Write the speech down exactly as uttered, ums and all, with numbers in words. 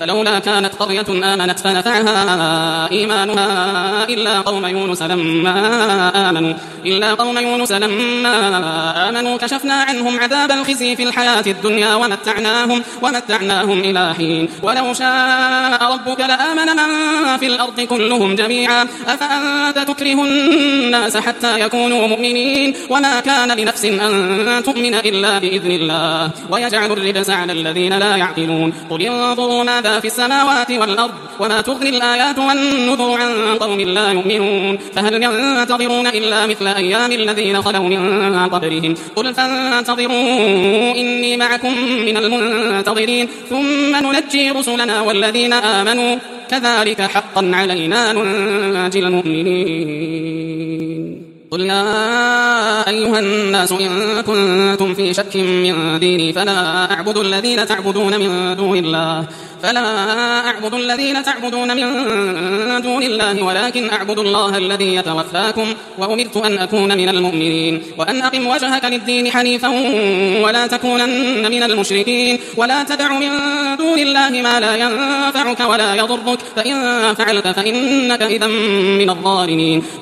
فلولا كانت قرية آمنت فنفعها إيمانها إلا قوم يونس لما آمنوا إلا قوم يونس لما آمنوا كشفنا عنهم عذاب الخزي في الحياة الدنيا ومتعناهم ومتعناهم إلى حين ولو شاء ربك لآمن من في الأرض كلهم جميعا أفأنت تكره الناس حتى يكونوا مؤمنين وما كان لنفس أن تؤمن إلا بإذن الله ويجعل الرجس على الذين لا يعقلون قل انظروا ماذا في السماوات والأرض وما تغني الآيات والنذر عن قوم لا يؤمنون فهل ينتظرون إلا مثل أيام الذين خلوا من قبلهم قل فانتظروا إني معكم من المنتظرين ثم ننجي رسلنا والذين آمنوا كذلك حقا علينا ننجي المؤمنين قل يا أيها الناس إن كنتم في شك من ديني فلا أعبد الذين تعبدون من دون الله فلا أعبد الذين تعبدون من دون الله ولكن أعبد الله الذي يتوفاكم وأمرت أن أكون من المؤمنين وأن أقم وجهك للدين حنيفا ولا تكونن من المشركين ولا تدع من دون الله ما لا ينفعك ولا يضرك فإن فعلت فإنك إذا من الظالمين